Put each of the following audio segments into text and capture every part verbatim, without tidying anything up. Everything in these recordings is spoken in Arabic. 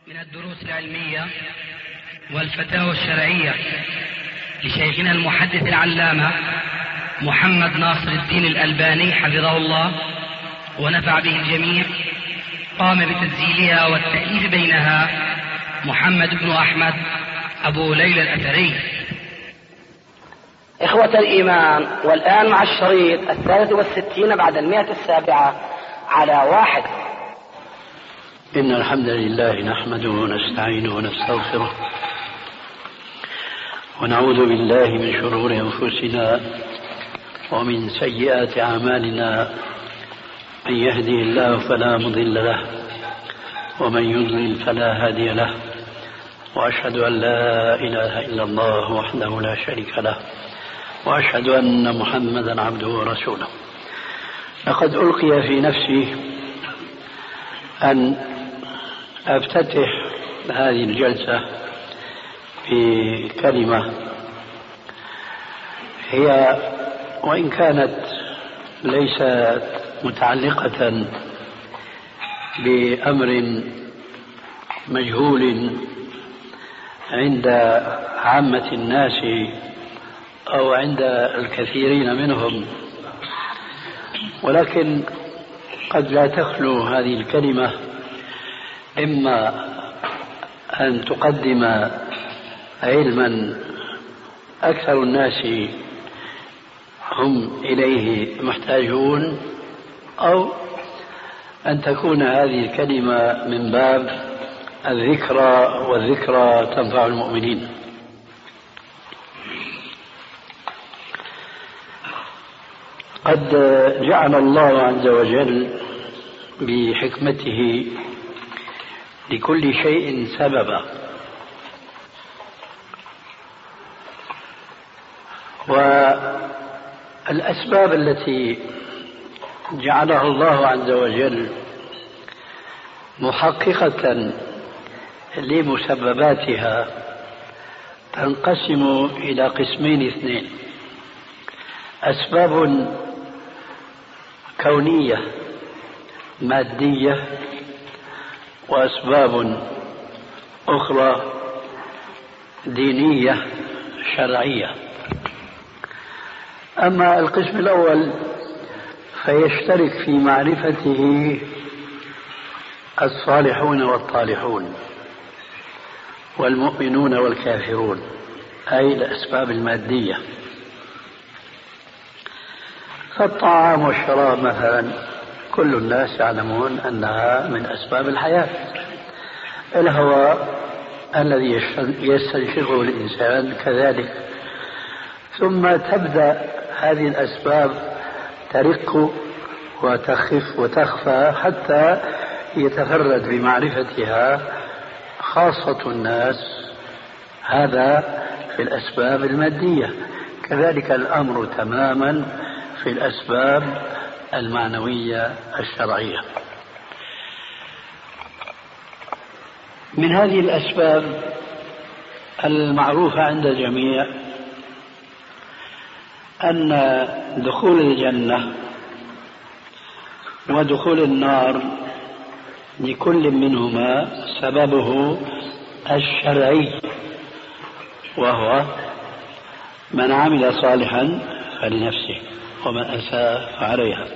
من الدروس العلمية والفتاوى الشرعية لشيخنا المحدث العلامة محمد ناصر الدين الألباني حفظه الله ونفع به الجميع، قام بتسجيلها والتأليف بينها محمد بن أحمد أبو ليلى الأثري. إخوة الإيمان، والآن مع الشريط الثالث والستين بعد المئة السابعة على واحد. إن الحمد لله نحمده ونستعينه ونستغفره ونعوذ بالله من شرور أنفسنا ومن سيئات أعمالنا، من يهدي الله فلا مضل له ومن يضلل فلا هادي له، وأشهد أن لا إله إلا الله وحده لا شريك له، وأشهد أن محمدا عبده ورسوله. لقد ألقي في نفسي أن أفتتح هذه الجلسة بكلمة هي وإن كانت ليست متعلقة بأمر مجهول عند عامة الناس أو عند الكثيرين منهم، ولكن قد لا تخلو هذه الكلمة إما أن تقدم علما أكثر الناس هم إليه محتاجون، أو أن تكون هذه الكلمة من باب الذكرى، والذكرى تنفع المؤمنين. قد جعل الله عز وجل بحكمته لكل شيء سببا، والأسباب التي جعلها الله عز وجل محققة لمسبباتها تنقسم إلى قسمين اثنين: أسباب كونية مادية، وأسباب أخرى دينية شرعية. أما القسم الأول فيشترك في معرفته الصالحون والطالحون والمؤمنون والكافرون، أي الأسباب المادية. فالطعام والشراب مثلا كل الناس يعلمون أنها من أسباب الحياة. الهواء الذي يستنشقه الإنسان كذلك. ثم تبدأ هذه الأسباب ترق وتخف وتخفى حتى يتفرد بمعرفتها خاصة الناس. هذا في الأسباب المادية. كذلك الأمر تماما في الأسباب المعنوية الشرعية. من هذه الأسباب المعروفة عند الجميع أن دخول الجنة ودخول النار لكل منهما سببه الشرعي، وهو من عمل صالحا فلنفسه ومن أساء فعليها.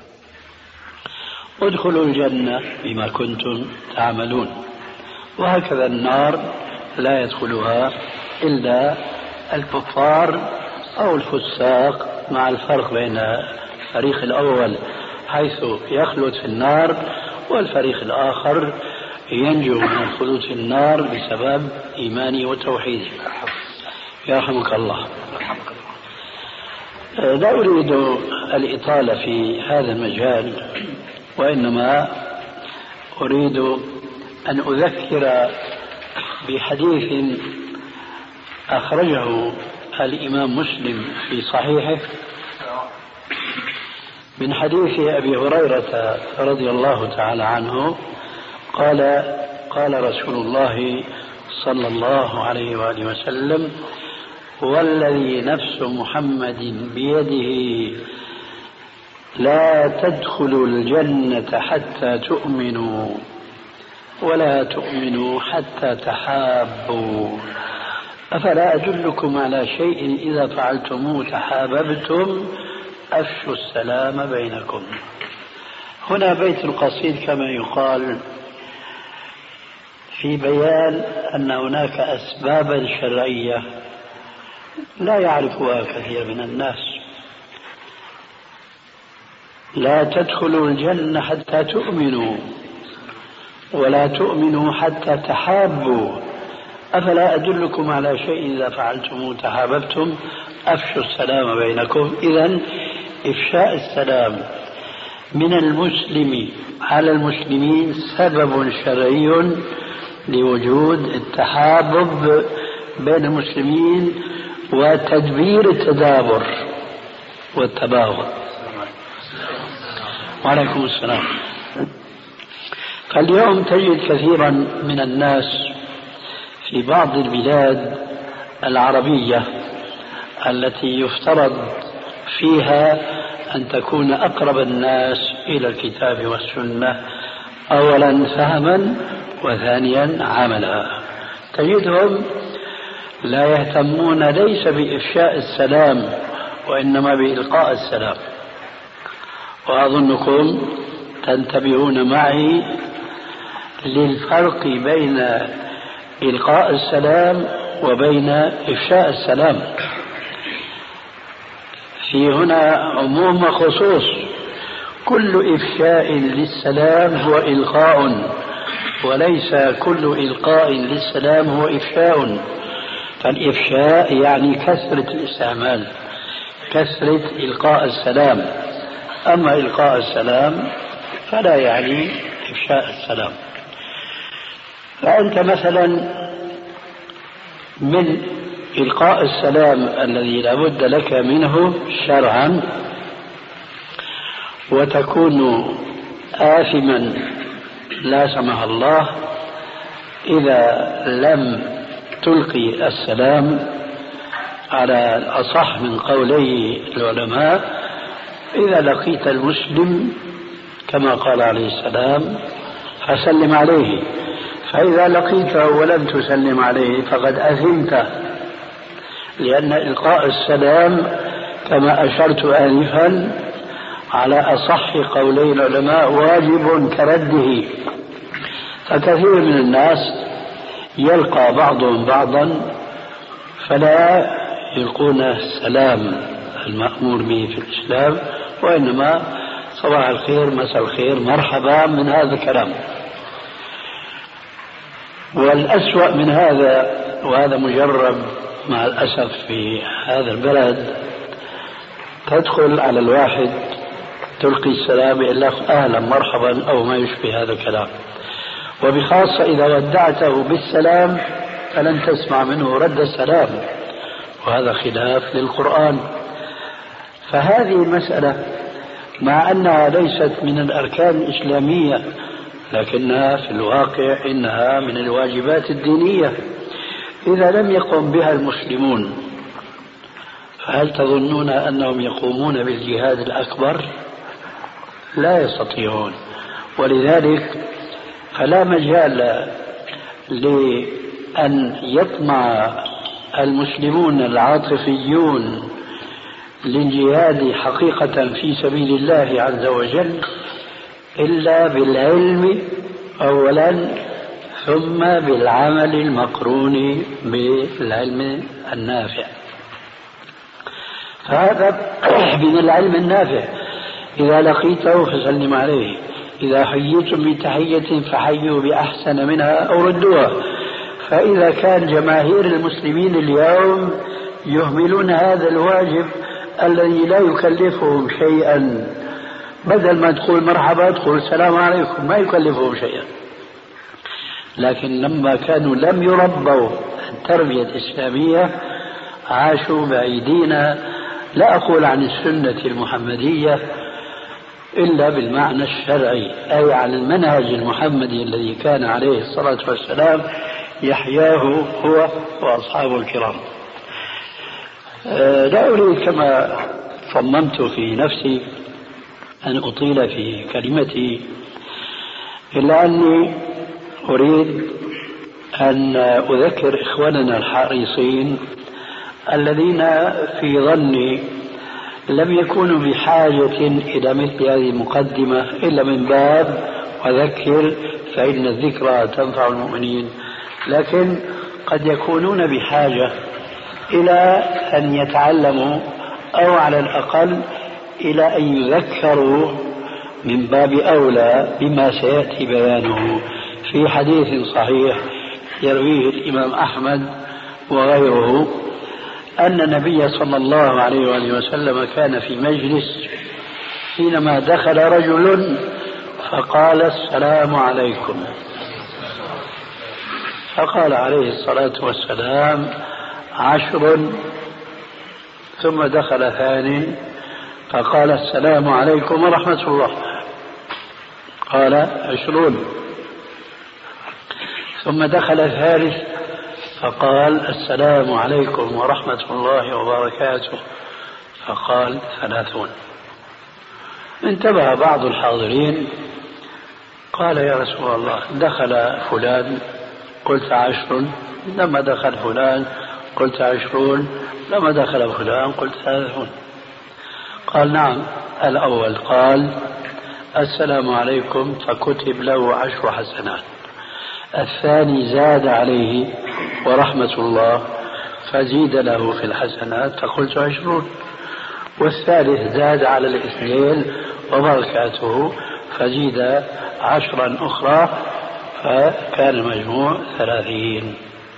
ادخلوا الجنة بما كنتم تعملون. وهكذا النار لا يدخلها إلا الكفار أو الفساق، مع الفرق بين الفريق الأول حيث يخلد في النار، والفريق الآخر ينجو من الخلود في النار بسبب إيمانه وتوحيده. يرحمك الله. لا أريد الإطالة في هذا المجال، وإنما أريد أن أذكر بحديث أخرجه الإمام مسلم في صحيحه من حديث أبي هريرة رضي الله تعالى عنه قال: قال رسول الله صلى الله عليه وآله وسلم: والذي نفس محمد بيده لا تدخلوا الجنة حتى تؤمنوا ولا تؤمنوا حتى تحابوا أفلا أدلكم على شيء إذا فعلتموه تحاببتم أفشوا السلام بينكم. هنا بيت قصيد كما يقال في بيان أن هناك أسبابا شرعية لا يعرفها كثير من الناس. لا تدخلوا الجنة حتى تؤمنوا ولا تؤمنوا حتى تحابوا أفلا أدلكم على شيء إذا فعلتموه تحاببتم أفشوا السلام بينكم. إذن إفشاء السلام من المسلم على المسلمين سبب شرعي لوجود التحابب بين المسلمين وتدبير التدابر والتباغض. وعليكم السلام. فاليوم تجد كثيرا من الناس في بعض البلاد العربية التي يفترض فيها أن تكون أقرب الناس إلى الكتاب والسنة أولا فهما وثانيا عملا، تجدهم لا يهتمون ليس بإفشاء السلام وإنما بإلقاء السلام. وأظنكم تنتبهون معي للفرق بين إلقاء السلام وبين إفشاء السلام. في هنا عموم وخصوص، كل إفشاء للسلام هو إلقاء وليس كل إلقاء للسلام هو إفشاء. فالإفشاء يعني كثرة الاستعمال، كثرة إلقاء السلام، أما إلقاء السلام فلا يعني إفشاء السلام. فأنت مثلا من إلقاء السلام الذي لا بد لك منه شرعا وتكون آثما لا سمح الله إذا لم تلقي السلام على الأصح من قولي العلماء. إذا لقيت المسلم كما قال عليه السلام فسلم عليه، فإذا لقيته ولم تسلم عليه فقد أثمت، لأن إلقاء السلام كما أشرت آنفا على أصح قولي العلماء واجب كرده. فكثير من الناس يلقى بعضهم بعضا فلا يلقون السلام المأمور به في الإسلام، وإنما صباح الخير مساء الخير مرحبا من هذا الكلام. والأسوأ من هذا، وهذا مجرب مع الأسف في هذا البلد، تدخل على الواحد تلقي السلام يقول لك أهلا مرحبا أو ما يشبه هذا الكلام، وبخاصة إذا ودعته بالسلام فلن تسمع منه رد السلام، وهذا خلاف للقرآن. فهذه المسألة مع أنها ليست من الأركان الإسلامية لكنها في الواقع إنها من الواجبات الدينية. إذا لم يقم بها المسلمون فهل تظنون أنهم يقومون بالجهاد الأكبر؟ لا يستطيعون. ولذلك فلا مجال لأن يطمع المسلمون العاطفيون للجهاد حقيقة في سبيل الله عز وجل إلا بالعلم أولا ثم بالعمل المقرون بالعلم النافع. فهذا من العلم النافع. إذا لقيته فسلم عليه، إذا حييتم بتحية فحيوا بأحسن منها أو ردوها. فإذا كان جماهير المسلمين اليوم يهملون هذا الواجب الذي لا يكلفهم شيئا، بدل ما تقول مرحبا تقول السلام عليكم، ما يكلفهم شيئا. لكن لما كانوا لم يربوا التربية الإسلامية عاشوا بعيدين، لا أقول عن السنة المحمدية إلا بالمعنى الشرعي، أي عن المنهج المحمدي الذي كان عليه الصلاة والسلام يحياه هو وأصحابه الكرام. لا أريد كما صممت في نفسي أن أطيل في كلمتي، إلا أني أريد أن أذكر إخواننا الحريصين الذين في ظني لم يكونوا بحاجة إلى مثل هذه المقدمة إلا من باب وذكر فإن الذكرى تنفع المؤمنين، لكن قد يكونون بحاجة إلى أن يتعلموا أو على الأقل إلى أن يذكروا من باب أولى بما سيأتي بيانه في حديث صحيح يرويه الإمام أحمد وغيره أن النبي صلى الله عليه وآله وسلم كان في مجلس حينما دخل رجل فقال السلام عليكم، فقال عليه الصلاة والسلام عشر، ثم دخل ثاني فقال السلام عليكم ورحمة الله، قال عشرون، ثم دخل ثالث فقال السلام عليكم ورحمة الله وبركاته، فقال ثلاثون. انتبه بعض الحاضرين قال يا رسول الله دخل فلان قلت عشر، لما دخل فلان قلت عشرون، لما دخل فلان قلت ثلاثون. قال نعم، الأول قال السلام عليكم فكتب له عشر حسنات، الثاني زاد عليه ورحمة الله فزيد له في الحسنات فقلت عشرون، والثالث زاد على الاثنين وبركاته فزيد عشرا أخرى فكان المجموع ثلاثين.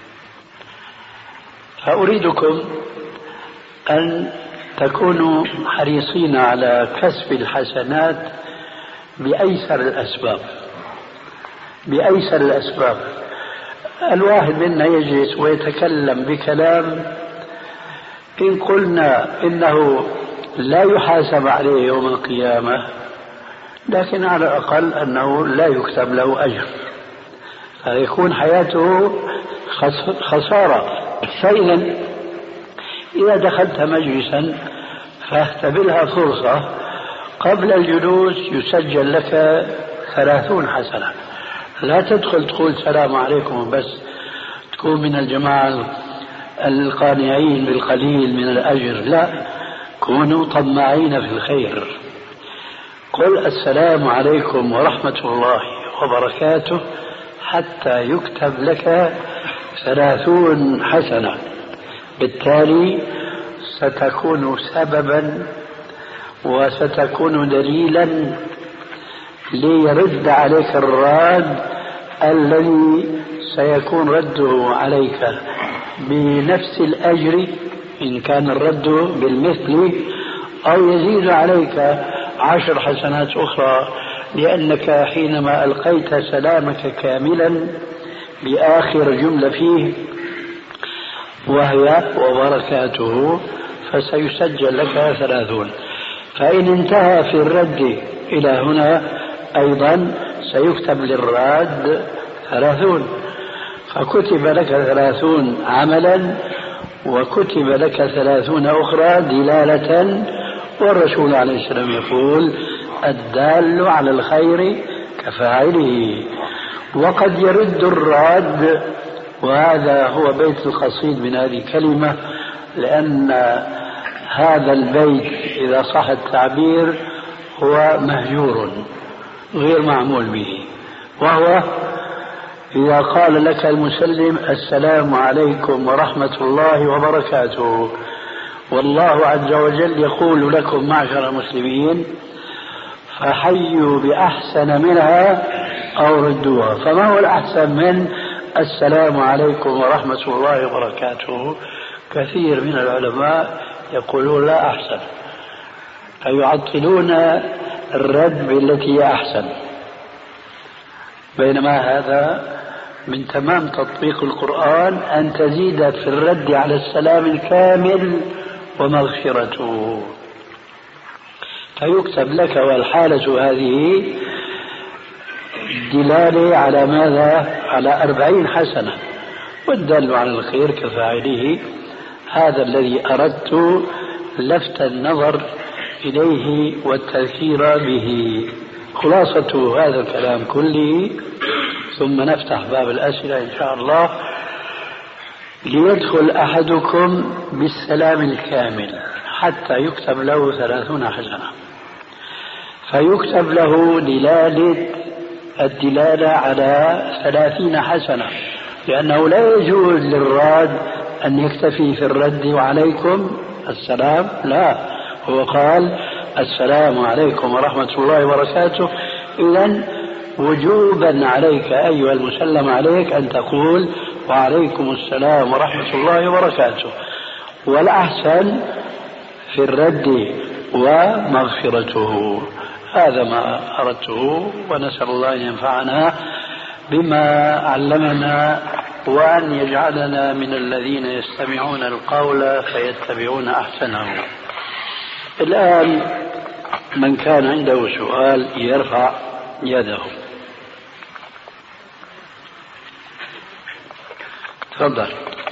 فأريدكم أن تكونوا حريصين على كسب الحسنات بأيسر الأسباب، بأيسر الأسباب. الواحد منا يجلس ويتكلم بكلام إن قلنا إنه لا يحاسب عليه يوم القيامة، لكن على الأقل أنه لا يكتب له أجر، فيكون حياته خسارة. فإذا إذا دخلت مجلسا فاختبرها فرصة، قبل الجلوس يسجل لك ثلاثون حسنة، لا تدخل تقول سلام عليكم بس تكون من الجماعة القانعين بالقليل من الأجر، لا، كونوا طماعين في الخير. قل السلام عليكم ورحمة الله وبركاته حتى يكتب لك ثلاثون حسنة، بالتالي ستكون سببا وستكون دليلا ليرد عليك الراد الذي سيكون رده عليك بنفس الأجر إن كان الرد بالمثل، أو يزيد عليك عشر حسنات أخرى، لأنك حينما ألقيت سلامك كاملا بآخر جملة فيه وهي وبركاته فسيسجل لك ثلاثون. فإن انتهى في الرد إلى هنا أيضا سيكتب للراد ثلاثون، فكتب لك ثلاثون عملا وكتب لك ثلاثون أخرى دلالة. والرسول عليه السلام يقول الدال على الخير كفاعله. وقد يرد الراد، وهذا هو بيت القصيد من هذه الكلمة، لأن هذا البيت إذا صح التعبير هو مهجور غير معمول به، وهو إذا قال لك المسلم السلام عليكم ورحمة الله وبركاته، والله عز وجل يقول لكم معشر المسلمين فحيوا بأحسن منها أو ردوها. فما هو الأحسن من السلام عليكم ورحمة الله وبركاته؟ كثير من العلماء يقولون لا أحسن، فيعطلون الرد بالتي هي أحسن، بينما هذا من تمام تطبيق القرآن أن تزيد في الرد على السلام الكامل ومغفرته، فيكتب لك والحالة هذه دلالة على ماذا؟ على أربعين حسنة، والدل على الخير كفاعله. هذا الذي أردت لفت النظر إليه والتذكير به. خلاصة هذا الكلام كله ثم نفتح باب الأسئلة إن شاء الله. ليدخل أحدكم بالسلام الكامل حتى يكتب له ثلاثون حسنة، فيكتب له دلالة الدلالة على ثلاثين حسنة، لأنه لا يجوز للراد أن يكتفي في الرد وعليكم السلام، لا، هو قال السلام عليكم ورحمة الله وبركاته. إذن وجوبا عليك أيها المسلم عليك أن تقول وعليكم السلام ورحمة الله وبركاته، والأحسن في الرد ومغفرته. هذا ما أردته، ونسأل الله أن ينفعنا بما علمنا وأن يجعلنا من الذين يستمعون القول فيتبعون أحسنه. الآن من كان عنده سؤال يرفع يده. تفضل.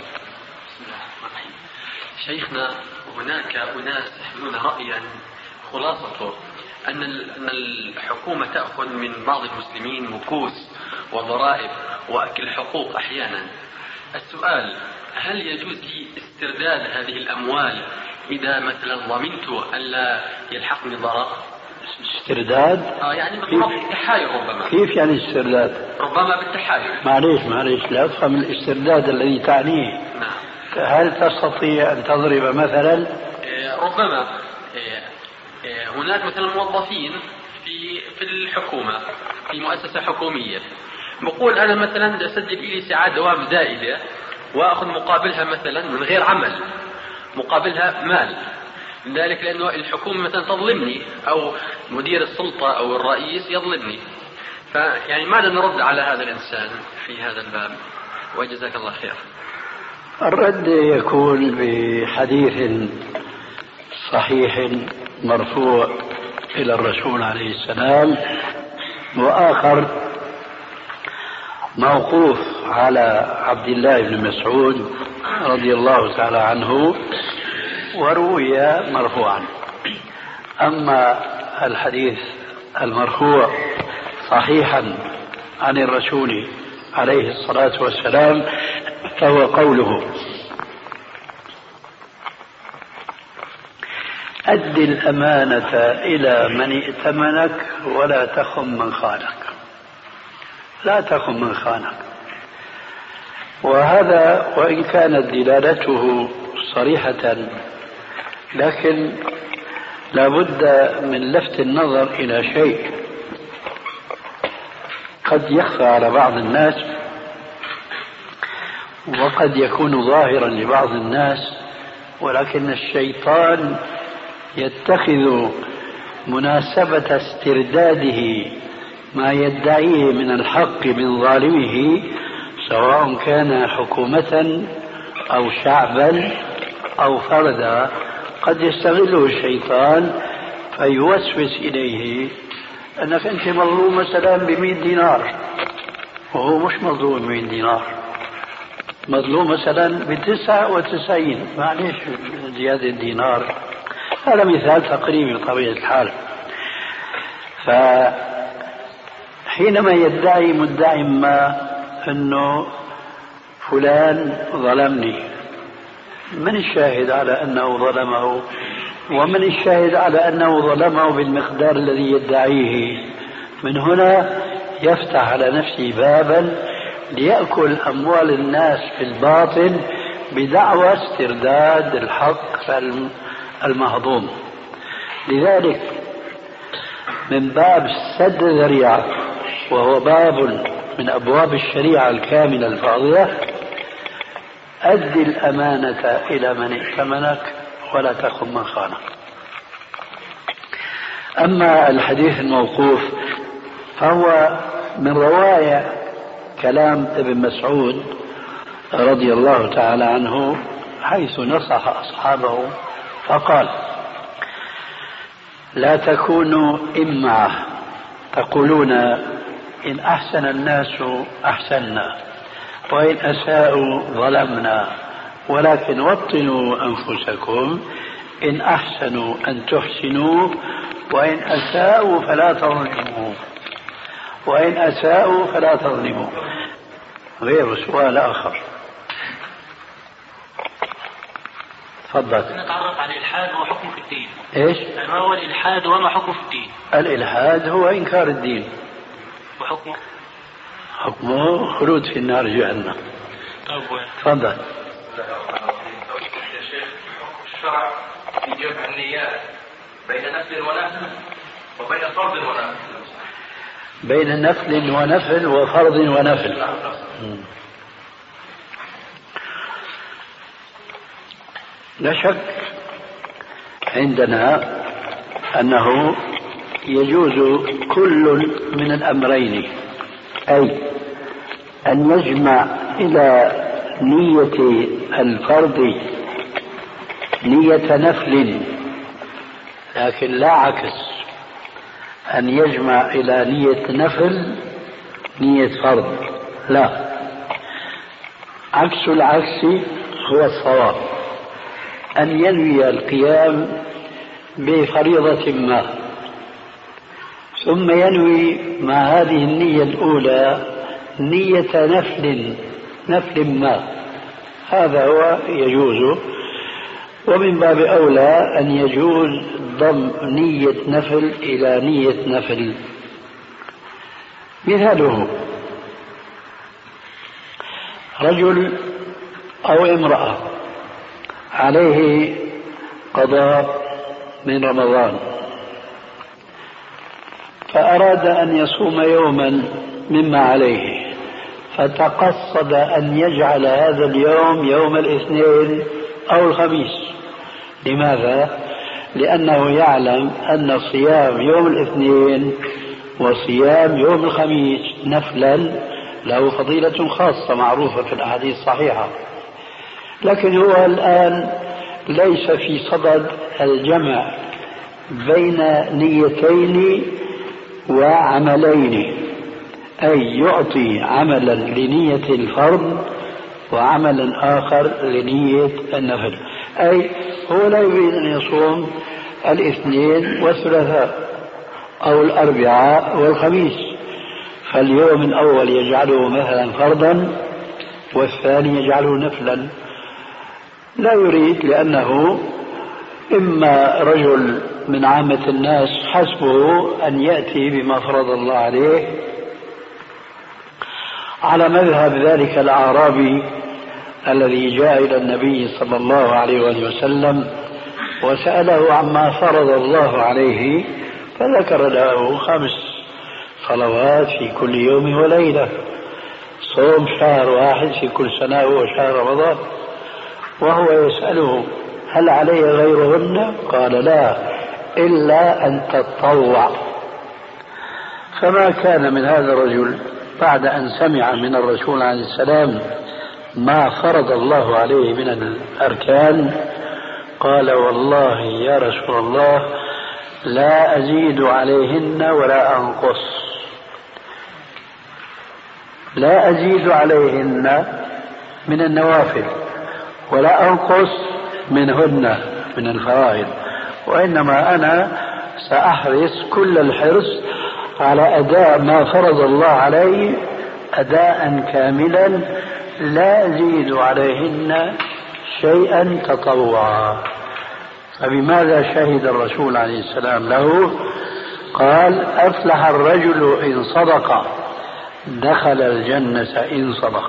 شيخنا، هناك أناس يحملون رأيا خلاصته أن أن الحكومة تأخذ من بعض المسلمين مكوس وضرائب وأكل حقوق أحيانا. السؤال: هل يجوز لي استرداد هذه الأموال إذا مثلا ضمنت أن لا يلحقني ضرر؟ استرداد؟ آه يعني بالتحايل ربما. كيف يعني استرداد؟ ربما بالتحايل. معليش معليش لا أفهم الاسترداد الذي تعنيه. نعم. هل تستطيع أن تضرب مثلا؟ إيه ربما إيه إيه هناك مثلا موظفين في في الحكومة في مؤسسة حكومية، بقول أنا مثلا أسجل لي ساعات دوام زائدة وأخذ مقابلها مثلا من غير عمل، مقابلها مال، ذلك لأنه الحكومة مثلا تظلمني أو مدير السلطة أو الرئيس يظلمني. فيعني ماذا نرد على هذا الإنسان في هذا الباب؟ وجزاك الله خير. الرد يكون بحديث صحيح مرفوع إلى الرسول عليه السلام، وآخر موقوف على عبد الله بن مسعود رضي الله تعالى عنه وروي مرفوعا. أما الحديث المرفوع صحيحا عن الرسول عليه الصلاة والسلام فهو قوله: أد الأمانة إلى من ائتمنك ولا تخن من خانك. لا تخن من خانك. وهذا وإن كانت دلالته صريحة، لكن لابد من لفت النظر إلى شيء قد يخفى على بعض الناس وقد يكون ظاهرا لبعض الناس، ولكن الشيطان يتخذ مناسبة استرداده ما يدعيه من الحق من ظالمه، سواء كان حكومة أو شعبا أو فردا، قد يستغله الشيطان فيوسوس إليه أنك أنت مظلوم مثلا بمئة دينار وهو مش مظلوم بمئة دينار، مظلوم مثلا بتسعة وتسعين، معليش زيادة دينار. هذا مثال تقريبي بطبيعة الحال. فحينما يدعي مدعي ما أنه فلان ظلمني، من الشاهد على أنه ظلمه؟ ومن الشاهد على أنه ظلمه بالمقدار الذي يدعيه؟ من هنا يفتح على نفسه بابا ليأكل أموال الناس في الباطل بدعوى استرداد الحق المهضوم. لذلك من باب سد الذريعة، وهو باب من أبواب الشريعة الكاملة الفاضلة: أد الأمانة إلى من ائتمنك ولا تخن من خانك. أما الحديث الموقوف فهو من رواية كلام ابن مسعود رضي الله تعالى عنه، حيث نصح أصحابه فقال: لا تكونوا إمعة تقولون إن أحسن الناس أحسنا وإن أساءوا ظلمنا، ولكن وطنوا أنفسكم، إن أحسنوا أن تحسنوا وإن أساءوا فلا تظلموا. وإن أساءوا فلا تظلموا. غير سؤال آخر. تفضل. نتعرف على الإلحاد وحكمه في الدين. إيش؟ ما هو الإلحاد وما حكمه في الدين؟ الإلحاد هو إنكار الدين. وحكمه؟ حكمه خلود في النار جهنم. تفضل. الشرع في جمع النيات بين نفل ونفل وبين فرض ونفل. بين نفل ونفل وفرض ونفل. لا شك عندنا أنه يجوز كل من الأمرين، أي أن يجمع إلى نية الفرض نية نفل، لكن لا عكس، أن يجمع إلى نية نفل نية فرض، لا، عكس العكس هو الصواب، أن ينوي القيام بفريضة ما ثم ينوي مع هذه النية الأولى نية نفل نفل ما، هذا هو يجوز. ومن باب أولى أن يجوز ضم نية نفل إلى نية نفل. مثاله رجل أو امرأة عليه قضاء من رمضان، فأراد أن يصوم يوما مما عليه، فتقصد أن يجعل هذا اليوم يوم الاثنين أو الخميس. لماذا؟ لأنه يعلم أن صيام يوم الاثنين وصيام يوم الخميس نفلا له فضيلة خاصة معروفة في الأحاديث الصحيحة، لكن هو الآن ليس في صدد الجمع بين نيتين وعملين، أي يعطي عملا لنية الفرض وعملا آخر لنية النفل، أي هو لا يريد أن يصوم الاثنين والثلاثاء أو الأربعاء والخميس، فاليوم الأول يجعله مثلا فرضا والثاني يجعله نفلا، لا يريد، لأنه إما رجل من عامة الناس حسبه أن يأتي بما فرض الله عليه، على مذهب ذلك الأعرابي الذي جاء إلى النبي صلى الله عليه وآله وسلم وسأله عما فرض الله عليه، فذكر له خمس صلوات في كل يوم وليلة، صوم شهر واحد في كل سنة هو شهر رمضان، وهو يسأله هل علي غيرهن؟ قال لا، إلا أن تتطوع. فما كان من هذا الرجل بعد أن سمع من الرسول عليه السلام ما فرض الله عليه من الأركان قال والله يا رسول الله لا أزيد عليهن ولا أنقص، لا أزيد عليهن من النوافل ولا أنقص منهن من الفرائض، وإنما أنا سأحرص كل الحرص على أداء ما فرض الله علي أداء كاملا لا أزيد عليهن شيئا تطوعا. فبماذا شهد الرسول عليه السلام له؟ قال أفلح الرجل إن صدق دخل الجنة إن صدق.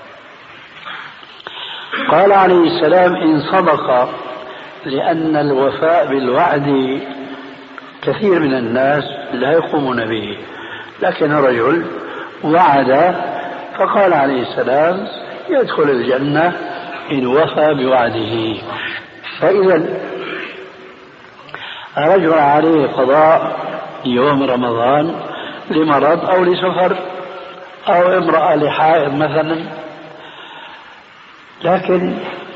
قال عليه السلام إن صدق، لأن الوفاء بالوعد كثير من الناس لا يقومون به، لكن الرجل وعد فقال عليه السلام يدخل الجنة إن وفى بوعده. فإذا رجل عليه قضاء يوم رمضان لمرض أو لسفر أو امرأة لحائض مثلا، لكن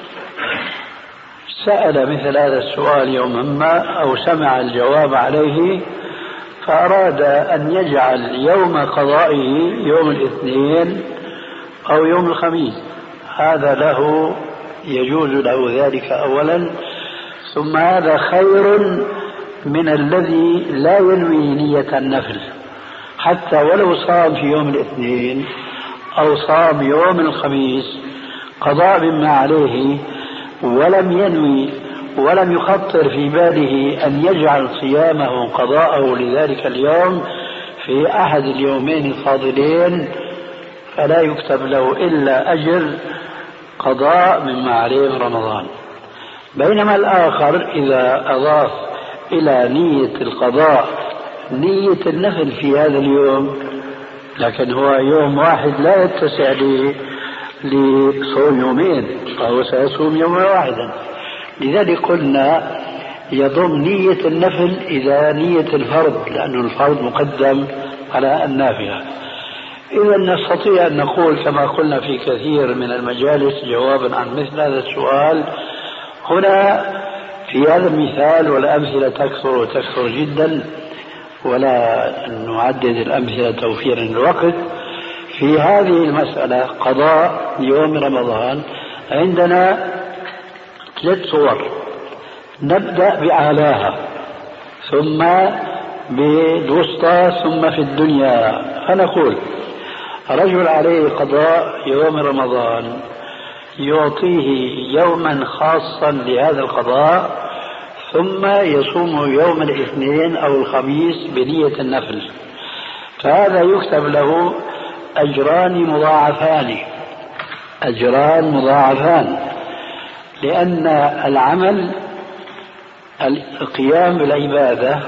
سأل مثل هذا السؤال يوما ما أو سمع الجواب عليه فأراد أن يجعل يوم قضائه يوم الاثنين أو يوم الخميس، هذا له يجوز له ذلك أولا، ثم هذا خير من الذي لا ينوي نية النفل، حتى ولو صام في يوم الاثنين أو صام يوم الخميس قضاء مما عليه ولم ينوي ولم يخطر في باله أن يجعل صيامه قضاءه لذلك اليوم في أحد اليومين الفاضلين، فلا يكتب له إلا أجر قضاء مما عليه من رمضان. بينما الآخر إذا أضاف إلى نية القضاء نية النفل في هذا اليوم، لكن هو يوم واحد لا يتسع لصوم يومين، فهو سيصوم يوما واحدا. لذلك قلنا يضم نية النفل إلى نية الفرض، لأن الفرض مقدم على النافلة. إذا نستطيع أن نقول كما قلنا في كثير من المجالس جوابا عن مثل هذا السؤال، هنا في هذا المثال، والأمثلة تكثر وتكثر جدا ولا نعدد الأمثلة توفيرا للوقت، في هذه المسألة قضاء يوم رمضان عندنا ثلاث صور. نبدأ بأعلاها ثم بالوسطى ثم في الدنيا. فنقول رجل عليه قضاء يوم رمضان يعطيه يوما خاصا لهذا القضاء، ثم يصوم يوم الاثنين أو الخميس بنية النفل، فهذا يكتب له أجران مضاعفان أجران مضاعفان لأن العمل القيام بالعبادة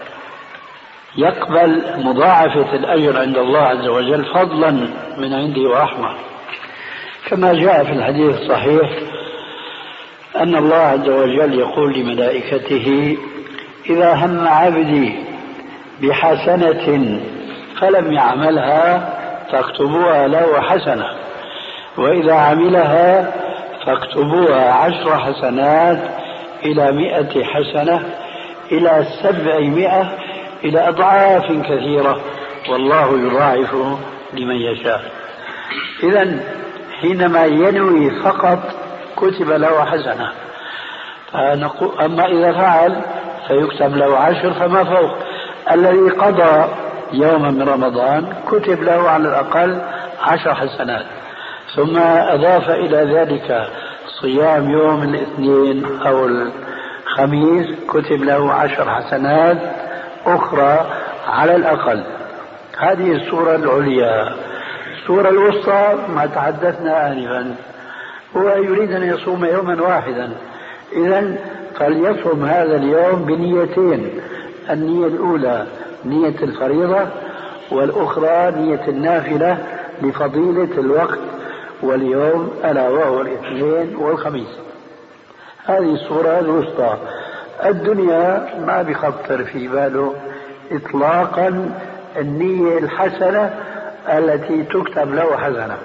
يقبل مضاعفة الأجر عند الله عز وجل فضلا من عنده ورحمة، كما جاء في الحديث الصحيح أن الله عز وجل يقول لملائكته: إذا هم عبدي بحسنة فلم يعملها فاكتبوها له حسنة، وإذا عملها فاكتبوها عشر حسنات إلى مئة حسنة إلى سبعمائة إلى أضعاف كثيرة، والله يضاعف لمن يشاء. إذن حينما ينوي فقط كتب له حسنة، أما إذا فعل فيكتب له عشر فما فوق. الذي قضى يوما من رمضان كتب له على الأقل عشر حسنات، ثم أضاف إلى ذلك صيام يوم الاثنين أو الخميس كتب له عشر حسنات أخرى على الأقل. هذه الصورة العليا. الصورة الوسطى ما تحدثنا آنفا، هو يريد أن يصوم يوما واحدا، إذن فليصوم هذا اليوم بنيتين: النية الأولى نية الفريضة، والأخرى نية النافلة لفضيلة الوقت واليوم ألا وهو الاثنين والخميس. هذه الصورة الوسطى. الدنيا ما بيخطر في باله إطلاقا النية الحسنة التي تكتب له حسنة.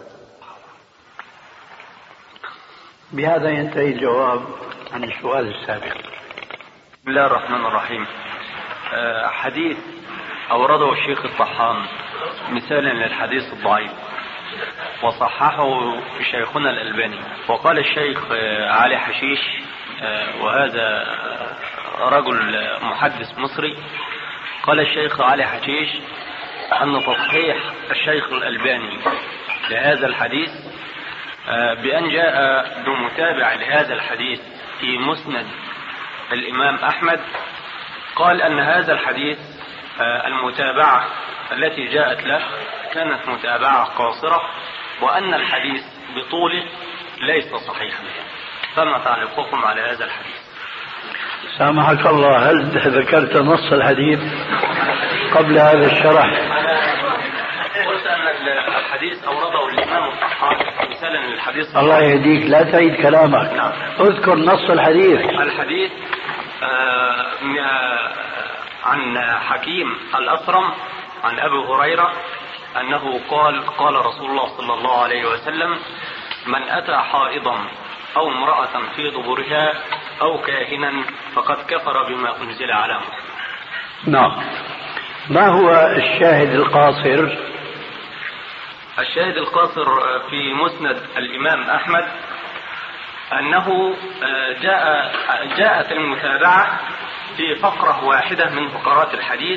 بهذا ينتهي الجواب عن السؤال السابق. بسم الله الرحمن الرحيم. حديث أورده الشيخ الطحان مثالا للحديث الضعيف وصححه شيخنا الألباني، وقال الشيخ علي حشيش، وهذا رجل محدث مصري، قال الشيخ علي حشيش أن تصحيح الشيخ الألباني لهذا الحديث بأن جاء بمتابع لهذا الحديث في مسند الإمام أحمد، قال أن هذا الحديث المتابعة التي جاءت له كانت متابعة قاصرة، وأن الحديث بطوله ليس صحيحا. فما تعليقكم على هذا الحديث؟ سامحك الله، هل ذكرت نص الحديث قبل هذا الشرح؟ قلت أن الحديث أورده الإمام الطحان مثالا للحديث. الله يهديك، لا تعيد كلامك. نعم. اذكر نص الحديث. الحديث آه عن حكيم الأسرم عن أبي هريرة أنه قال قال رسول الله صلى الله عليه وسلم: من أتى حائضا أو امرأة في دبرها أو كاهنا فقد كفر بما أنزل على محمد. نعم. ما هو الشاهد القاصر؟ الشاهد القاصر في مسند الإمام أحمد أنه جاء جاءت المتابعة في فقرة واحدة من فقرات الحديث،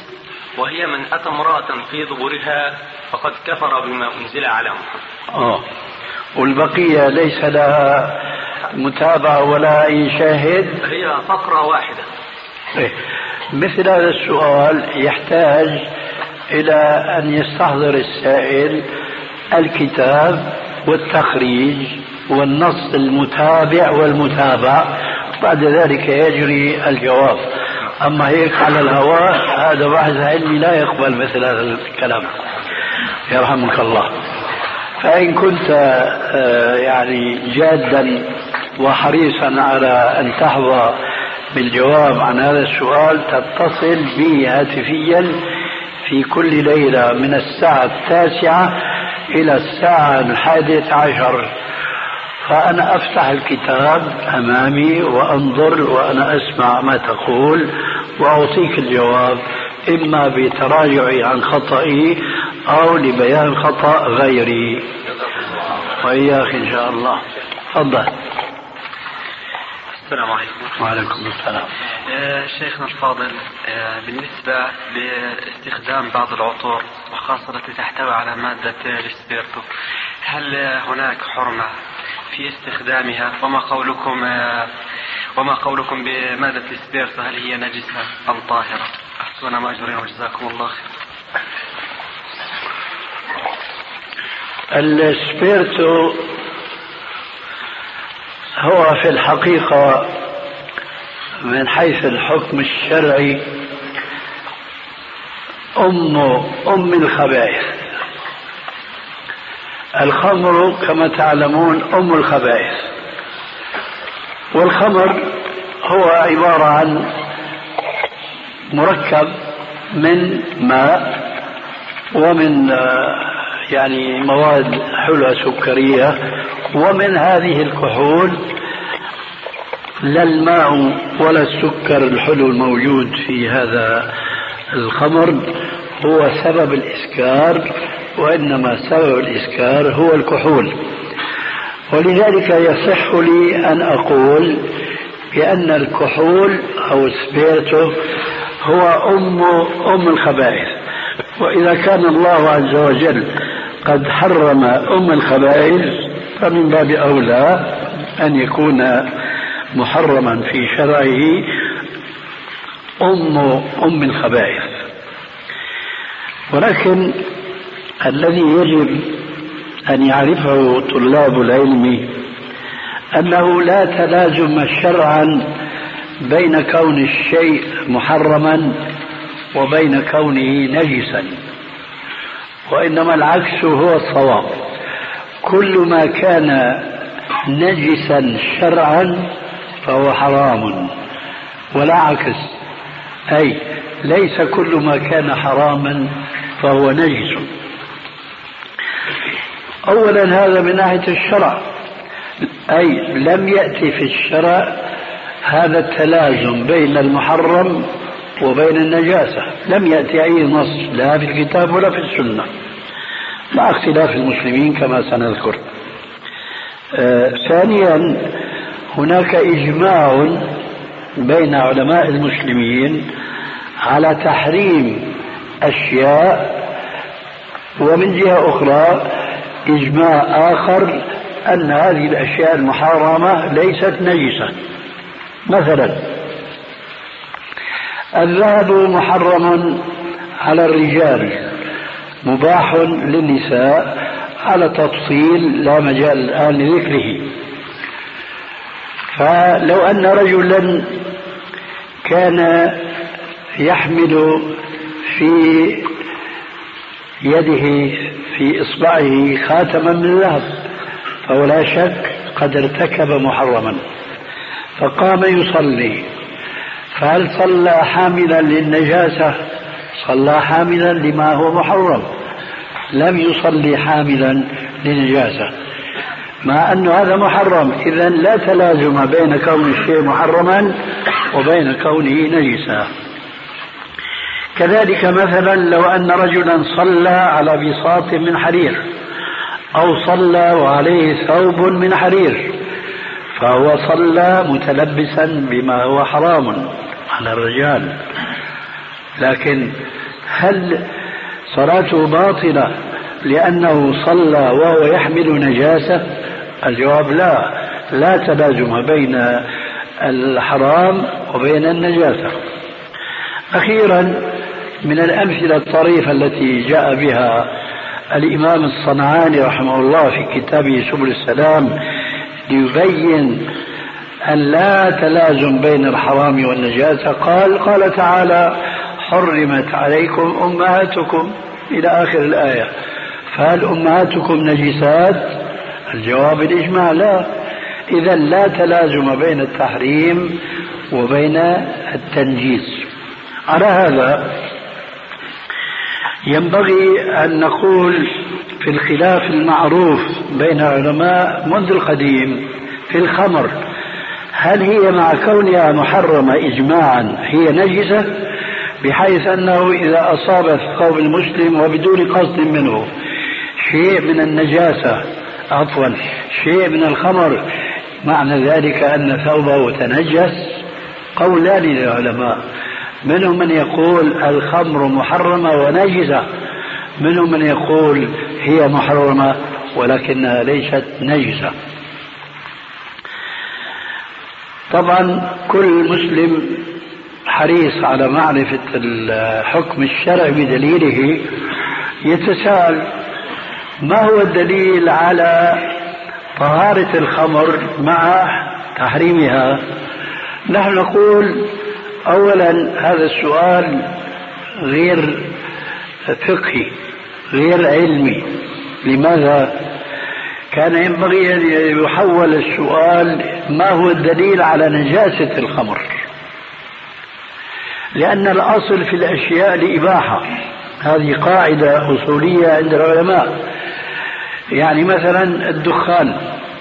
وهي من أتى امرأة في دبرها فقد كفر بما أنزل على محمد. آه. والبقية ليس لها متابعة ولا أي شاهد؟ هي فقرة واحدة. إيه. مثل هذا السؤال يحتاج إلى أن يستحضر السائل الكتاب والتخريج والنص المتابع والمتابع، بعد ذلك يجري الجواب. أما هيك على الهواء هذا بحث علمي لا يقبل مثل هذا الكلام. يرحمك الله. فإن كنت يعني جادا وحريصا على أن تحظى بالجواب عن هذا السؤال تتصل بي هاتفيا في كل ليلة من الساعة التاسعة إلى الساعة الحادية عشر، فأنا أفتح الكتاب أمامي وأنظر وأنا أسمع ما تقول وأعطيك الجواب، إما بتراجعي عن خطئي أو لبيان خطأ غيري. وإياك إن شاء الله. تفضل. السلام عليكم. وعليكم السلام. شيخنا الفاضل، بالنسبة لاستخدام بعض العطور وخاصة التي تحتوي على مادة الاسبيرتو، هل هناك حرمة في استخدامها؟ وما قولكم وما قولكم بمادة الاسبيرتو، هل هي نجسة أم طاهرة؟ أحسن ما أجرين وجزاكم الله خير. الاسبيرتو هو في الحقيقة من حيث الحكم الشرعي أم أم الخبائث. الخمر كما تعلمون أم الخبائث، والخمر هو عبارة عن مركب من ماء ومن يعني مواد حلوة سكرية ومن هذه الكحول. لا الماء ولا السكر الحلو الموجود في هذا الخمر هو سبب الإسكار، وإنما سبب الإسكار هو الكحول. ولذلك يصح لي أن أقول بأن الكحول أو السبيرتو هو أم أم الخبائث. وإذا كان الله عز وجل قد حرم أم الخبائث فمن باب أولى أن يكون محرما في شرعه أم أم الخبائث. ولكن الذي يجب أن يعرفه طلاب العلم أنه لا تلازم شرعا بين كون الشيء محرما وبين كونه نجسا، وإنما العكس هو الصواب. كل ما كان نجسا شرعا فهو حرام، ولا عكس، أي ليس كل ما كان حراما فهو نجس. أولا هذا من ناحية الشرع، أي لم يأتي في الشرع هذا التلازم بين المحرم وبين النجاسة، لم يأتي أي نص لا في الكتاب ولا في السنة، مع اختلاف المسلمين كما سنذكر. آه ثانيا هناك إجماع بين علماء المسلمين على تحريم أشياء، ومن جهة أخرى إجماع آخر أن هذه الأشياء المحرمة ليست نجسة. مثلا الذهب محرم على الرجال، مباح للنساء على تفصيل لا مجال الآن لذكره. فلو أن رجلا كان يحمل في يده في إصبعه خاتما من ذهب فهو لا شك قد ارتكب محرما، فقام يصلي، فهل صلى حاملا للنجاسة؟ صلى حاملا لما هو محرم، لم يصلي حاملا للنجاسة، مع أن هذا محرم. إذن لا تلازم بين كون الشيء محرما وبين كونه نجسا. كذلك مثلا لو أن رجلا صلى على بساط من حرير أو صلى وعليه ثوب من حرير فهو صلى متلبسا بما هو حرام على الرجال، لكن هل صلاته باطلة لأنه صلى وهو يحمل نجاسة؟ الجواب لا، لا تلازم بين الحرام وبين النجاسة. أخيرا، من الأمثلة الطريفة التي جاء بها الإمام الصنعاني رحمه الله في كتابه سبل السلام ليبين أن لا تلازم بين الحرام والنجاسة، قال قال تعالى: حرمت عليكم أمهاتكم إلى آخر الآية. فهل أمهاتكم نجسات؟ الجواب الإجماع لا. إذا لا تلازم بين التحريم وبين التنجيس. على هذا ينبغي أن نقول في الخلاف المعروف بين العلماء منذ القديم في الخمر، هل هي مع كونها محرمة إجماعا هي نجسة، بحيث أنه إذا أصاب الثوب المسلم وبدون قصد منه شيء من النجاسة عفوا شيء من الخمر، معنى ذلك أن ثوبه تنجس؟ قولان للعلماء، منهم من يقول الخمر محرمة ونجسة، منهم من يقول هي محرمة ولكنها ليست نجسة. طبعا كل مسلم حريص على معرفة الحكم الشرعي بدليله، يتساءل ما هو الدليل على طهارة الخمر مع تحريمها؟ نحن نقول أولا هذا السؤال غير فقهي غير علمي. لماذا؟ كان ينبغي أن يحول السؤال ما هو الدليل على نجاسة الخمر، لأن الأصل في الأشياء الإباحة، هذه قاعدة أصولية عند العلماء. يعني مثلا الدخان،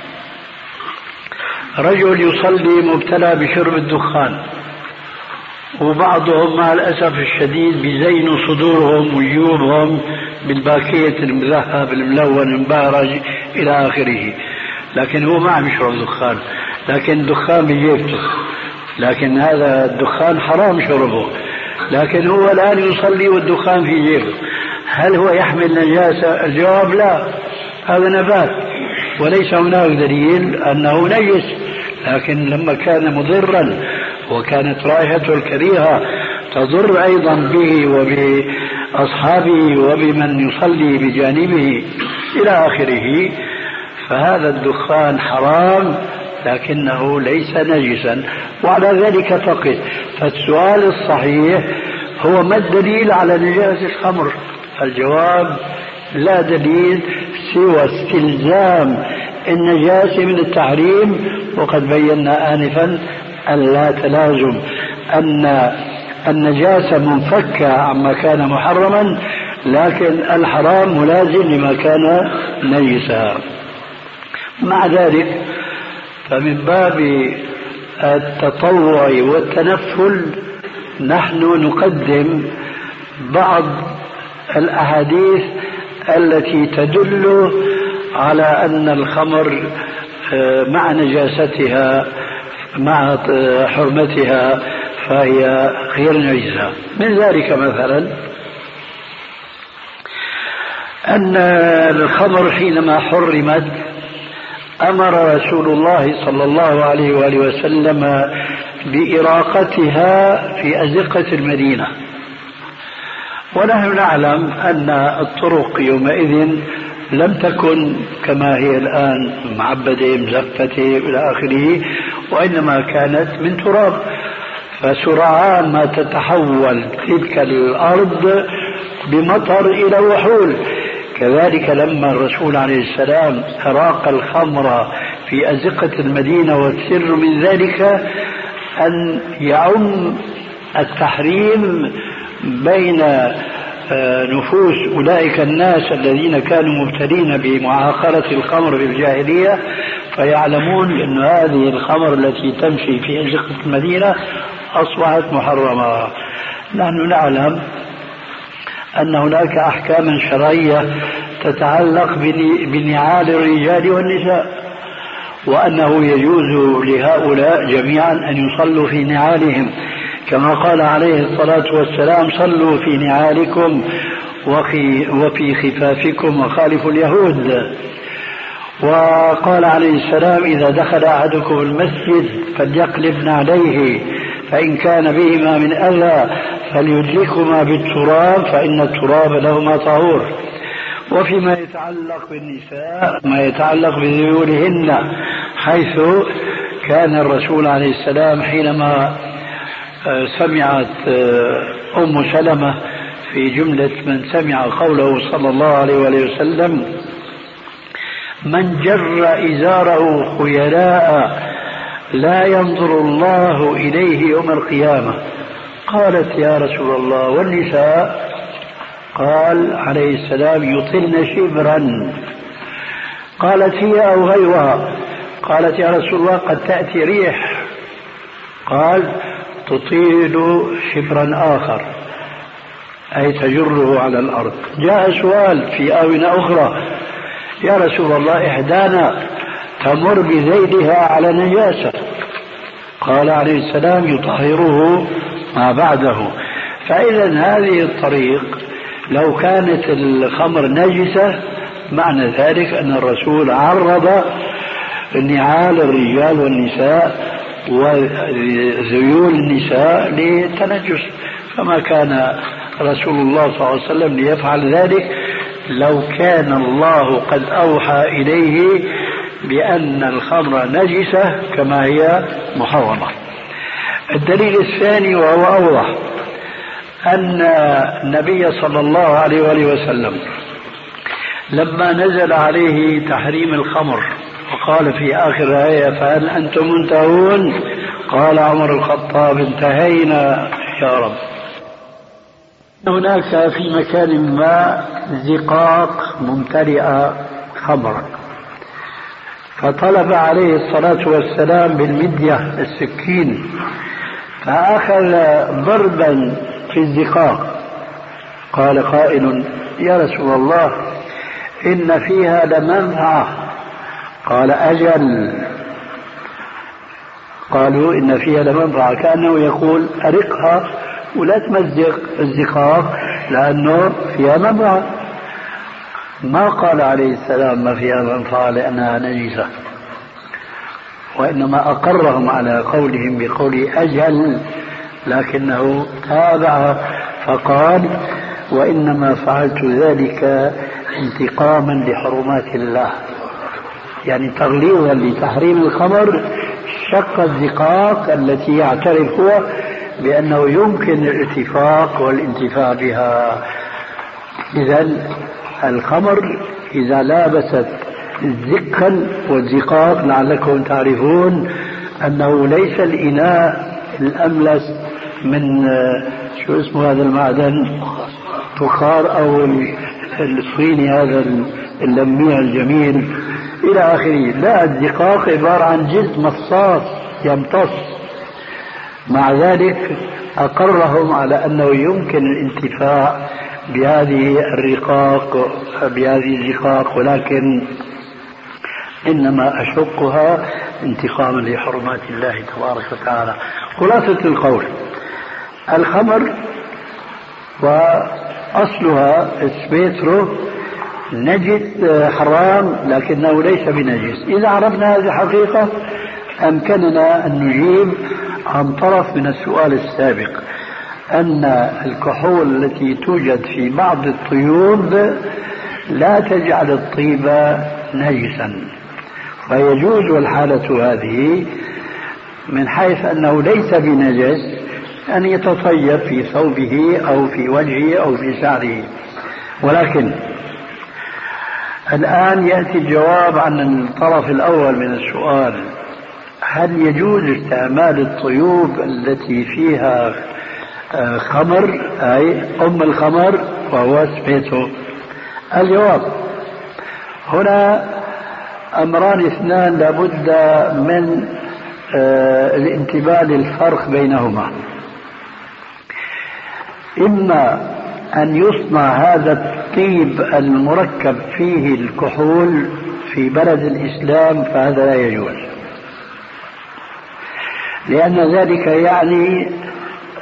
رجل يصلي مبتلى بشرب الدخان، وبعضهم مع الأسف الشديد بيزينوا صدورهم وجيوبهم بالباكية المذهب الملون المبارج إلى آخره، لكن هو ما عم يشرب دخان، لكن الدخان بجيبته، لكن هذا الدخان حرام شربه، لكن هو الآن يصلي والدخان في جيبه. هل هو يحمل نجاسة؟ الجواب لا، هذا نبات وليس هناك دليل أنه نجس، لكن لما كان مضرا وكانت رائحته الكريهة تضر أيضا به وبأصحابه وبمن يصلي بجانبه إلى آخره، فهذا الدخان حرام لكنه ليس نجسا، وعلى ذلك فقط. فالسؤال الصحيح هو ما الدليل على نجاسة الخمر؟ الجواب لا دليل سوى استلزام النجاسة من التحريم، وقد بينا آنفا أن لا تلازم، أن النجاسة منفكة عما كان محرما، لكن الحرام ملازم لما كان نجسا. مع ذلك فمن باب التطوع والتنفل نحن نقدم بعض الأحاديث التي تدل على أن الخمر مع نجاستها مع حرمتها فهي غير نجسة. من ذلك مثلا أن الخمر حينما حرمت أمر رسول الله صلى الله عليه وآله وسلم بإراقتها في أزقة المدينة، ونحن نعلم أن الطرق يومئذ لم تكن كما هي الآن معبدة مزفتة إلى آخره، وإنما كانت من تراب، فسرعان ما تتحول تلك الأرض بمطر إلى وحول. كذلك لما الرسول عليه السلام أراق الخمر في أزقة المدينة، والسر من ذلك أن يعم التحريم بين نفوس أولئك الناس الذين كانوا مبتلين بمعاقرة الخمر في الجاهلية، فيعلمون أن هذه الخمر التي تمشي في أزقة المدينة أصبحت محرمة. نحن نعلم أن هناك أحكاما شرعية تتعلق بنعال الرجال والنساء، وأنه يجوز لهؤلاء جميعا أن يصلوا في نعالهم، كما قال عليه الصلاة والسلام صلوا في نعالكم وفي, وفي خفافكم وخالفوا اليهود. وقال عليه السلام إذا دخل أحدكم المسجد فليقلب عليه فإن كان بهما من أذى فليدركهما بالتراب فإن التراب لهما طهور. وفيما يتعلق بالنساء ما يتعلق بذيولهن، حيث كان الرسول عليه السلام حينما سمعت أم سلمة في جملة من سمع قوله صلى الله عليه وسلم من جر إزاره خيلاء لا ينظر الله إليه يوم القيامة، قالت يا رسول الله والنساء؟ قال عليه السلام يطلن شبرا. قالت هي أو غيرها؟ قالت يا رسول الله قد تأتي ريح. قال تطيل شبرا آخر أي تجره على الأرض. جاء سؤال في آونة أخرى يا رسول الله إحدانا تمر بذيلها على نجاسة، قال عليه السلام يطهره ما بعده. فإذا هذه الطريق لو كانت الخمر نجسة معنى ذلك أن الرسول عرض نعال الرجال والنساء وذيول النساء للتنجس، فما كان رسول الله صلى الله عليه وسلم ليفعل ذلك لو كان الله قد أوحى إليه بأن الخمر نجسة كما هي محرمة. الدليل الثاني وهو أوضح أن النبي صلى الله عليه وآله وسلم لما نزل عليه تحريم الخمر وقال في آخر الآية فهل أنتم منتهون؟ قال عمر الخطاب انتهينا يا رب. هناك في مكان ما زقاق ممتلئة خمرا، فطلب عليه الصلاة والسلام بالمدية السكين فأخذ ضربا في الزقاق. قال قائل يا رسول الله إن فيها لمنفعة. قال أجل. قالوا إن فيها لمنفعة، كأنه يقول أرقها ولا تمزق الزقاق لأنه فيها منفعة. ما قال عليه السلام ما فيها منفعة لأنها نجسة، وإنما أقرهم على قولهم بقول أجل، لكنه تابع فقال وإنما فعلت ذلك انتقاما لحرمات الله، يعني تغليظا لتحريم الخمر شق الزقاق التي يعترف هو بأنه يمكن الاتفاق والانتفاع بها. إذن الخمر إذا لابست الزقا والزقاق لعلكم تعرفون أنه ليس الإناء الأملس من شو اسمه هذا المعدن فخار أو الصيني هذا اللميع الجميل إلى آخره، لا، الزقاق عبارة عن جلد مصاص يمتص. مع ذلك أقرهم على أنه يمكن الانتفاع بهذه الرقاق بهذه الزقاق، ولكن إنما أشقها انتقاما لحرمات الله تبارك وتعالى. خلاصة القول الخمر وأصلها اسبيترو نجس حرام لكنه ليس بنجس. إذا عرفنا هذه الحقيقة أمكننا أن نجيب عن طرف من السؤال السابق أن الكحول التي توجد في بعض الطيوب لا تجعل الطيب نجسا، فيجوز الحالة هذه من حيث أنه ليس بنجس أن يتطيب في ثوبه أو في وجهه أو في شعره. ولكن الآن يأتي الجواب عن الطرف الأول من السؤال، هل يجوز استعمال الطيوب التي فيها خمر أي أم الخمر وهو سبيتو؟ الجواب هنا أمران اثنان لابد من الانتباه للفرق بينهما. إما أن يصنع هذا الطيب المركب فيه الكحول في بلد الإسلام فهذا لا يجوز، لأن ذلك يعني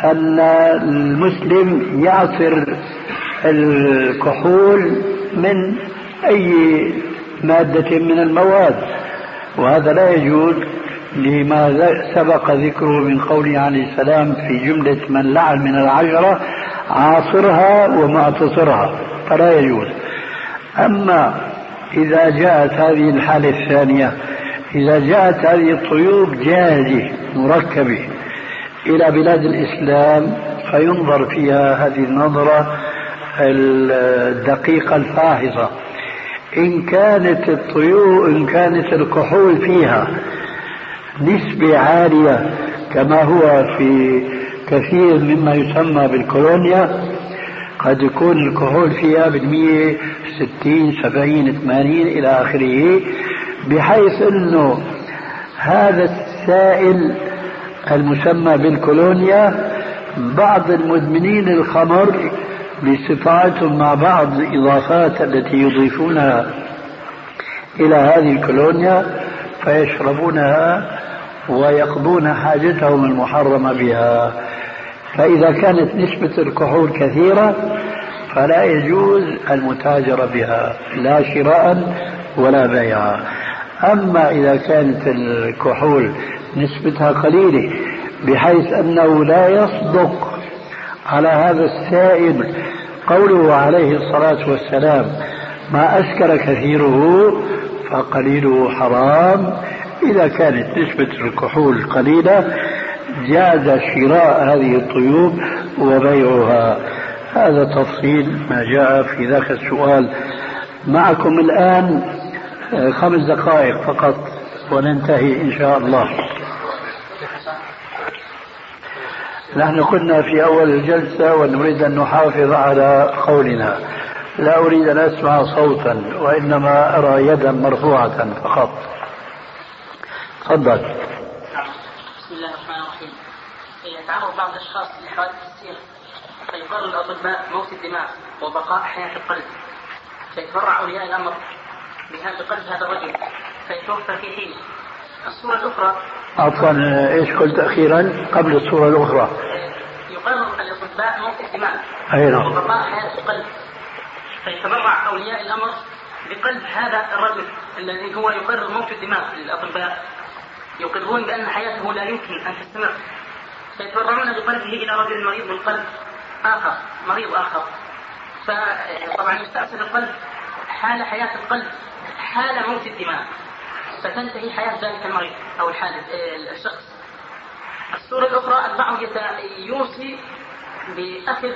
أن المسلم يعصر الكحول من أي مادة من المواد، وهذا لا يجوز لما سبق ذكره من قوله عليه السلام في جملة من لعن من العشرة عاصرها ومعتصرها، فلا يجوز. أما إذا جاءت هذه الحالة الثانية، إذا جاءت هذه الطيوب جاهزة مركبة إلى بلاد الإسلام، فينظر فيها هذه النظرة الدقيقة الفاحصة. إن كانت الطيوب إن كانت الكحول فيها نسبة عالية كما هو في كثير مما يسمى بالكولونيا، قد يكون الكحول فيها بالمية ستين سبعين ثمانين إلى آخره، بحيث أنه هذا السائل المسمى بالكولونيا بعض المدمنين الخمر باستطاعتهم مع بعض الإضافات التي يضيفونها إلى هذه الكولونيا فيشربونها ويقضون حاجتهم المحرمة بها. فإذا كانت نسبة الكحول كثيرة فلا يجوز المتاجرة بها لا شراء ولا بيعا. أما إذا كانت الكحول نسبتها قليلة بحيث أنه لا يصدق على هذا السائل قوله عليه الصلاة والسلام ما أسكر كثيره فقليله حرام، إذا كانت نسبة الكحول قليلة جاز شراء هذه الطيوب وبيعها. هذا تفصيل ما جاء في ذاك السؤال. معكم الآن خمس دقائق فقط وننتهي إن شاء الله. نحن كنا في أول الجلسة ونريد أن نحافظ على قولنا، لا أريد أن أسمع صوتا وإنما أرى يدا مرفوعة فقط. تفضل. بسم الله الرحمن الرحيم. يتعرض بعض الأشخاص لحوادث السير فيقرر الأطباء موت الدماغ وبقاء حياة القلب، فيتبرع أولياء الأمر بقلب هذا الرجل فيتوفى في حينه. الصورة الأخرى عفوا ايش قلت أخيرا قبل الصورة الأخرى؟ يقرر الأطباء موت الدماغ أيوة. وبقاء حياة القلب، فيتبرع أولياء الأمر بقلب هذا الرجل الذي هو يقرر موت الدماغ للأطباء، يقررون بأن حياته لا يمكن أن تستمر، فيتبرعون بقلبه إلى رجل مريض بالقلب آخر مريض آخر، فطبعا يستأصل القلب حال حياة القلب حال موت الدماغ، فتنتهي حياة ذلك المريض أو الحادث الشخص. الصورة الأخرى البعض يوصي بأخذ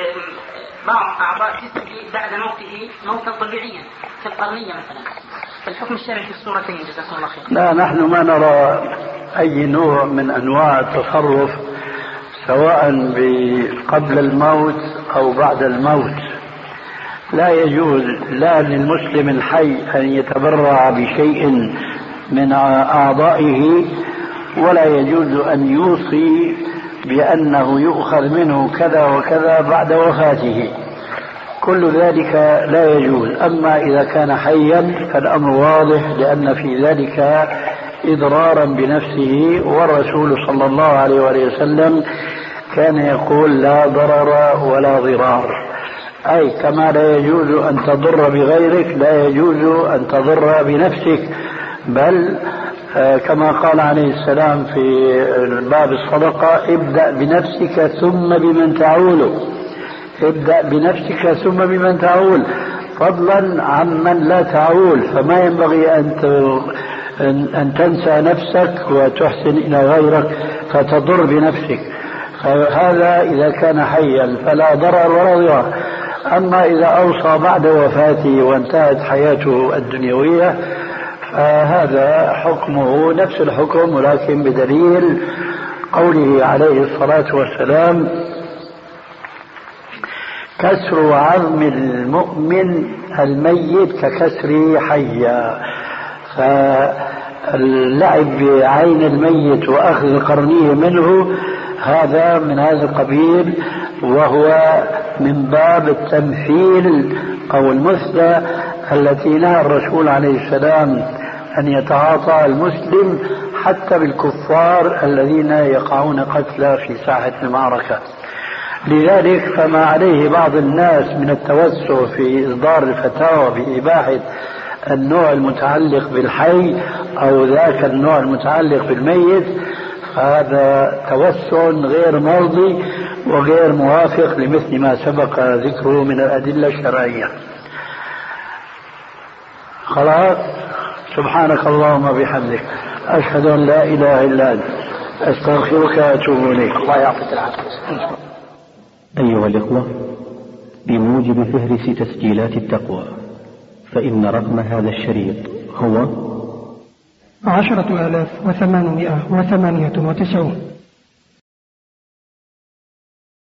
بعض أعضاء جسمه بعد موته موتا طبيعيا كالقرنية مثلا، فالحكم الشرعي في الصورتين جزاكم الله خير. لا، نحن ما نرى أي نوع من أنواع التصرف سواء قبل الموت أو بعد الموت. لا يجوز لا للمسلم الحي أن يتبرع بشيء من أعضائه، ولا يجوز أن يوصي بأنه يؤخذ منه كذا وكذا بعد وفاته، كل ذلك لا يجوز. أما إذا كان حيا فالأمر واضح، لأن في ذلك إضرارا بنفسه، والرسول صلى الله عليه وسلم كان يقول لا ضرر ولا ضرار، أي كما لا يجوز أن تضر بغيرك لا يجوز أن تضر بنفسك، بل كما قال عليه السلام في باب الصدقة ابدأ بنفسك ثم بمن تعول، ابدأ بنفسك ثم بمن تعول، فضلا عمن لا تعول. فما ينبغي أن تنسى نفسك وتحسن إلى غيرك فتضر بنفسك، هذا إذا كان حيا فلا ضرر ولا ضرار. أما إذا أوصى بعد وفاته وانتهت حياته الدنيوية فهذا حكمه نفس الحكم، ولكن بدليل قوله عليه الصلاة والسلام كسر عظم المؤمن الميت ككسر حيا. فاللعب بعين الميت وأخذ قرنيه منه هذا من هذا القبيل، وهو من باب التمثيل أو المثلى التي نهى الرسول عليه السلام أن يتعاطى المسلم حتى بالكفار الذين يقعون قتلى في ساحة المعركة. لذلك فما عليه بعض الناس من التوسع في إصدار الفتاوى بإباحة النوع المتعلق بالحي أو ذاك النوع المتعلق بالميت، فهذا توسع غير مرضي وغير موافق لمثل ما سبق ذكره من الأدلة الشرعية. خلاص، سبحانك اللهم وبحمدك، أشهد أن لا إله إلا أنت، أستغفرك وأتوب إليك. الله يعطيك العافية. أيها الإخوة، بموجب فهرس تسجيلات التقوى فإن رقم هذا الشريط هو عشرة آلاف وثمانمائة وثمانية وتسعون.